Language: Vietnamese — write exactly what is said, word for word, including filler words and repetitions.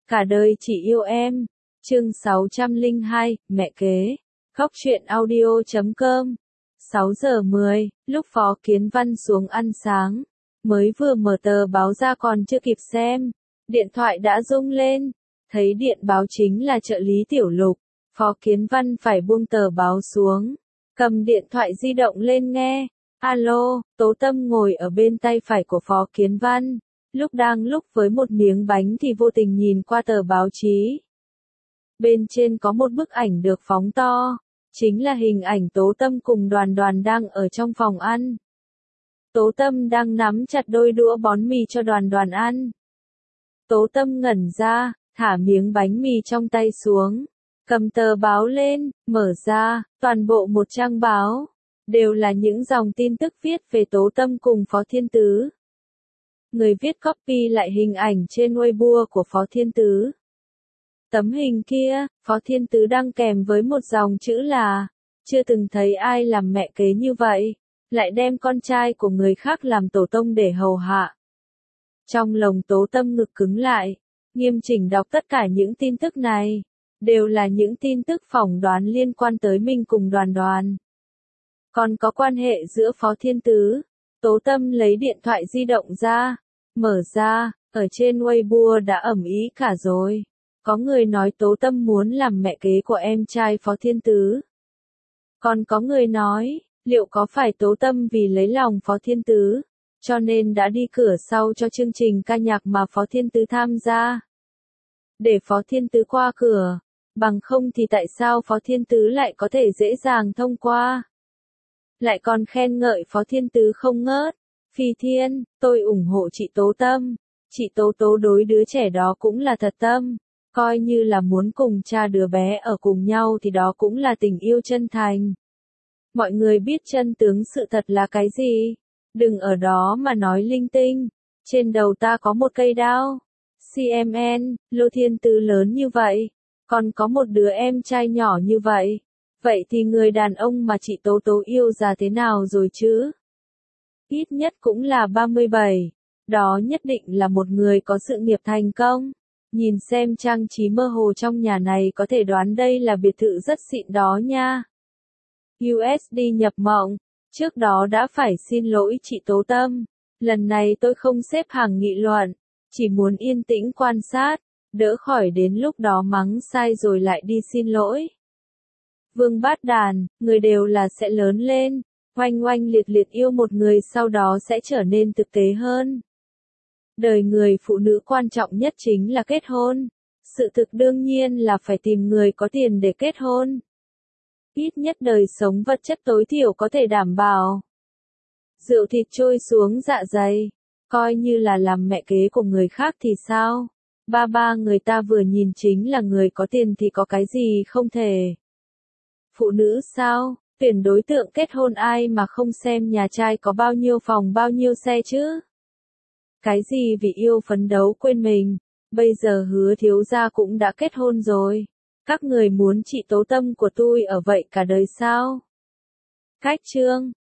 Cả đời chỉ yêu em. Chương sáu trăm lẻ hai, mẹ kế. Góc truyện audio chấm com. sáu giờ mười, lúc Phó Kiến Văn xuống ăn sáng, mới vừa mở tờ báo ra còn chưa kịp xem, điện thoại đã rung lên, thấy điện báo chính là trợ lý Tiểu Lục, Phó Kiến Văn phải buông tờ báo xuống, cầm điện thoại di động lên nghe. Alo, Tố Tâm ngồi ở bên tay phải của Phó Kiến Văn, lúc đang lúc với một miếng bánh thì vô tình nhìn qua tờ báo chí. Bên trên có một bức ảnh được phóng to, chính là hình ảnh Tố Tâm cùng Đoàn Đoàn đang ở trong phòng ăn. Tố Tâm đang nắm chặt đôi đũa bón mì cho Đoàn Đoàn ăn. Tố Tâm ngẩn ra, thả miếng bánh mì trong tay xuống, cầm tờ báo lên, mở ra, toàn bộ một trang báo, đều là những dòng tin tức viết về Tố Tâm cùng Phó Thiên Tứ. Người viết copy lại hình ảnh trên Weibo của Phó Thiên Tứ. Tấm hình kia, Phó Thiên Tứ đăng kèm với một dòng chữ là, chưa từng thấy ai làm mẹ kế như vậy, lại đem con trai của người khác làm tổ tông để hầu hạ. Trong lòng Tố Tâm ngực cứng lại, nghiêm chỉnh đọc tất cả những tin tức này, đều là những tin tức phỏng đoán liên quan tới mình cùng Đoàn Đoàn. Còn có quan hệ giữa Phó Thiên Tứ. Tố Tâm lấy điện thoại di động ra, mở ra, ở trên Weibo đã ầm ĩ cả rồi. Có người nói Tố Tâm muốn làm mẹ kế của em trai Phó Thiên Tứ. Còn có người nói, liệu có phải Tố Tâm vì lấy lòng Phó Thiên Tứ, cho nên đã đi cửa sau cho chương trình ca nhạc mà Phó Thiên Tứ tham gia. Để Phó Thiên Tứ qua cửa, bằng không thì tại sao Phó Thiên Tứ lại có thể dễ dàng thông qua. Lại còn khen ngợi Phó Thiên Tứ không ngớt. Phi Thiên, tôi ủng hộ chị Tố Tâm. Chị Tố Tố đối đứa trẻ đó cũng là thật tâm. Coi như là muốn cùng cha đứa bé ở cùng nhau thì đó cũng là tình yêu chân thành. Mọi người biết chân tướng sự thật là cái gì? Đừng ở đó mà nói linh tinh. Trên đầu ta có một cây đao. xê em en, Lô Thiên Tứ lớn như vậy. Còn có một đứa em trai nhỏ như vậy. Vậy thì người đàn ông mà chị Tố Tố yêu già thế nào rồi chứ? Ít nhất cũng là ba mươi bảy. Đó nhất định là một người có sự nghiệp thành công. Nhìn xem trang trí mơ hồ trong nhà này có thể đoán đây là biệt thự rất xịn đó nha. u ét đê nhập mộng. Trước đó đã phải xin lỗi chị Tố Tâm. Lần này tôi không xếp hàng nghị luận. Chỉ muốn yên tĩnh quan sát. Đỡ khỏi đến lúc đó mắng sai rồi lại đi xin lỗi. Vương Bát Đàn, người đều là sẽ lớn lên, oanh oanh liệt liệt yêu một người sau đó sẽ trở nên thực tế hơn. Đời người phụ nữ quan trọng nhất chính là kết hôn. Sự thực đương nhiên là phải tìm người có tiền để kết hôn. Ít nhất đời sống vật chất tối thiểu có thể đảm bảo. Rượu thịt trôi xuống dạ dày, coi như là làm mẹ kế của người khác thì sao? Ba ba người ta vừa nhìn chính là người có tiền thì có cái gì không thể. Phụ nữ sao, tuyển đối tượng kết hôn ai mà không xem nhà trai có bao nhiêu phòng bao nhiêu xe chứ? Cái gì vì yêu phấn đấu quên mình, bây giờ Hứa thiếu gia cũng đã kết hôn rồi. Các người muốn chị Tố Tâm của tôi ở vậy cả đời sao? Cách chương.